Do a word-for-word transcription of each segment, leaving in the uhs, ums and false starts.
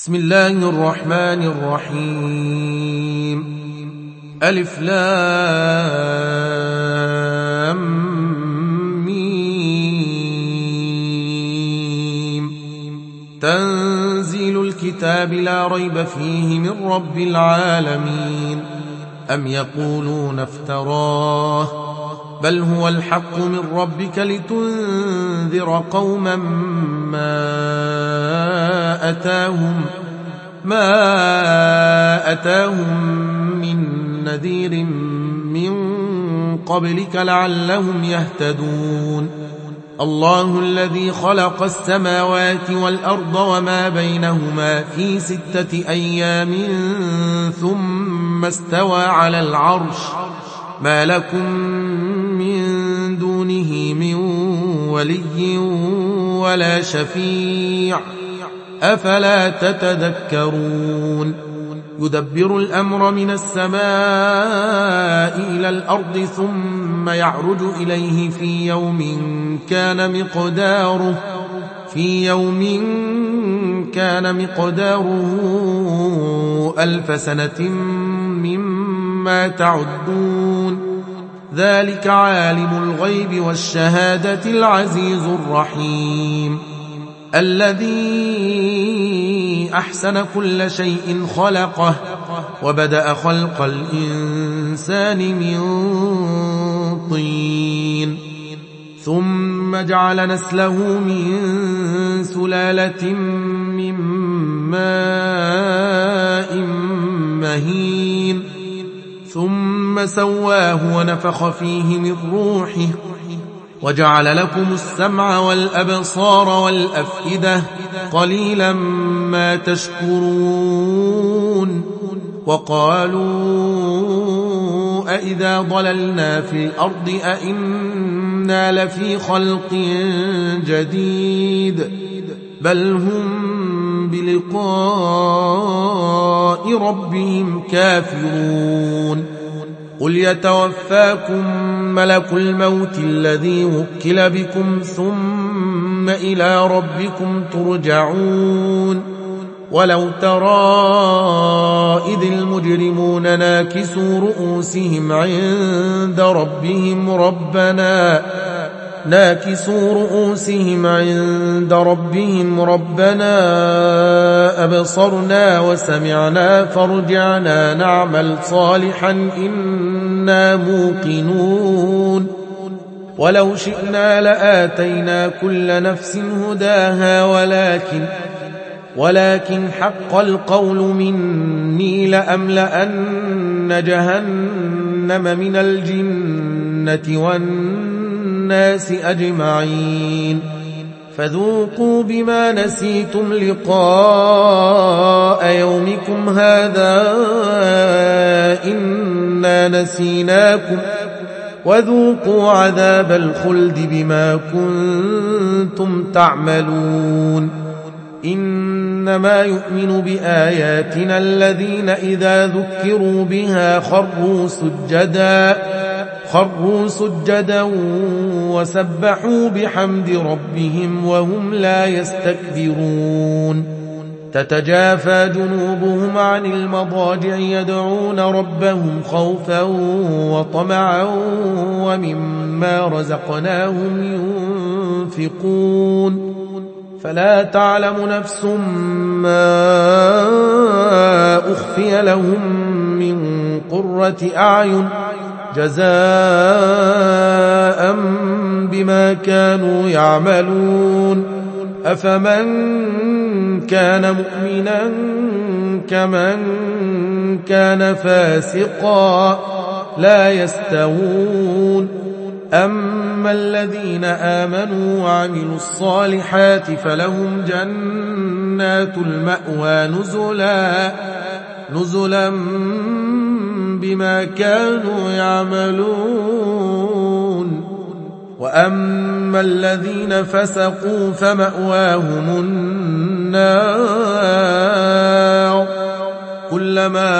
بسم الله الرحمن الرحيم. ألف لام ميم. تنزيل الكتاب لا ريب فيه من رب العالمين. أم يقولون افتراه بل هو الحق من ربك لتنذر قوما ما أتاهم ما أتاهم من نذير من قبلك لعلهم يهتدون. الله الذي خلق السماوات والأرض وما بينهما في ستة أيام ثم استوى على العرش ما لكم من دونه من ولي ولا شفيع أفلا تتذكرون. يدبر الأمر من السماء إلى الأرض ثم يعرج إليه في يوم كان مقداره في يوم كان مقداره ألف سنة مما تعدون. ذلك عالم الغيب والشهادة العزيز الرحيم الذي أحسن كل شيء خلقه وبدأ خلق الإنسان من طين ثم جعل نسله من سلالة من ماء مهين ثم سواه ونفخ فيه من روحه وجعل لكم السمع والأبصار والأفئدة قليلا ما تشكرون. وقالوا أئذا ضللنا في الأرض أئنا لفي خلق جديد بل هم بلقاء ربهم كافرون. قل يتوفاكم ملك الموت الذي وكل بكم ثم إلى ربكم ترجعون. ولو ترى إذ المجرمون ناكسوا رؤوسهم عند ربهم ربنا ناكسوا رؤوسهم عند ربهم ربنا أبصرنا وسمعنا فارجعنا نعمل صالحا إنا موقنون. ولو شئنا لآتينا كل نفس هداها ولكن ولكن حق القول مني لأملأن جهنم من الجنة والناس أجمعين. فذوقوا بما نسيتم لقاء يومكم هذا إنا نسيناكم وذوقوا عذاب الخلد بما كنتم تعملون. إنما يؤمن بآياتنا الذين إذا ذكروا بها خروا سجدا خروا سجدا وسبحوا بحمد ربهم وهم لا يستكبرون. تتجافى جنوبهم عن المضاجع يدعون ربهم خوفا وطمعا ومما رزقناهم ينفقون. فلا تعلم نفس ما أخفي لهم من قرة أعين جزاء بما كانوا يعملون. أفمن كان مؤمنا كمن كان فاسقا لا يستوون. أما الذين آمنوا وعملوا الصالحات فلهم جنات المأوى نزلا نزلا بما كانوا يعملون. وأما الذين فسقوا فمأواهم النار كلما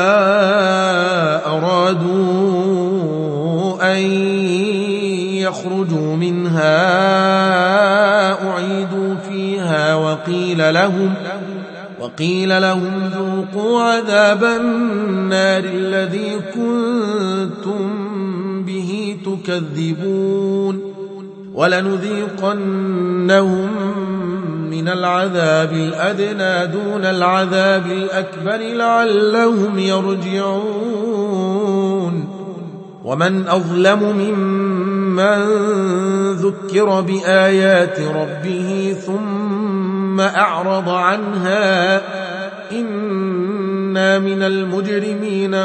أرادوا أن يخرجوا منها أعيدوا فيها وقيل لهم وقيل لهم ذوقوا عذاب النار الذي كنتم به تكذبون ولنذيقنهم من العذاب الأدنى دون العذاب الأكبر لعلهم يرجعون ومن أظلم ممن ذكر بآيات ربه ثم أعرض عنها إنا من المجرمين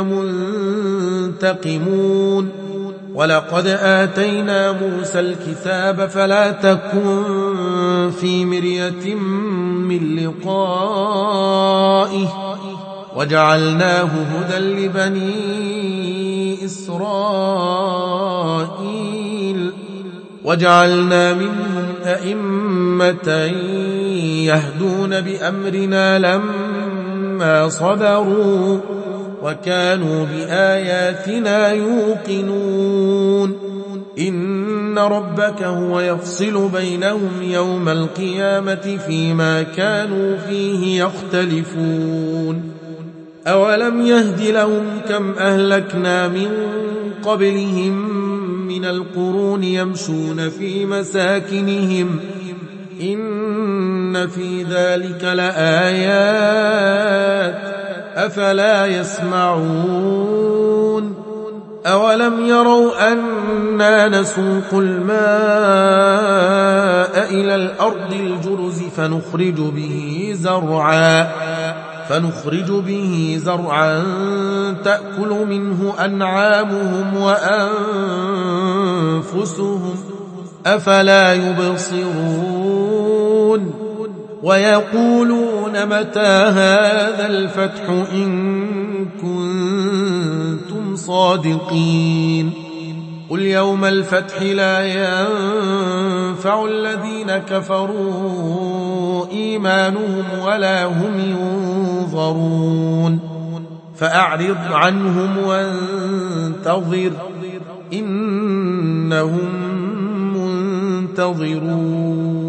منتقمون ولقد آتينا موسى الكتاب فلا تكن في مرية من لقائه وجعلناه هدى لبني إسرائيل وجعلنا منهم أئمة يهدون بأمرنا لما صبروا وكانوا بآياتنا يوقنون إن ربك هو يفصل بينهم يوم القيامة فيما كانوا فيه يختلفون أولم يهد لهم كم أهلكنا من قبلهم من القرون يمشون في مساكنهم إن في ذلك لآيات أفلا يسمعون أولم يروا أنا نسوق الماء إلى الأرض الجرز فنخرج به زرعا فنخرج به زرعا تأكل منه أنعامهم وأنفسهم أفلا يبصرون ويقولون متى هذا الفتح إن كنتم صادقين قل يوم الفتح لا ينفع الذين كفروا إيمانهم ولا هم ينظرون فأعرض عنهم وانتظر إنهم منتظرون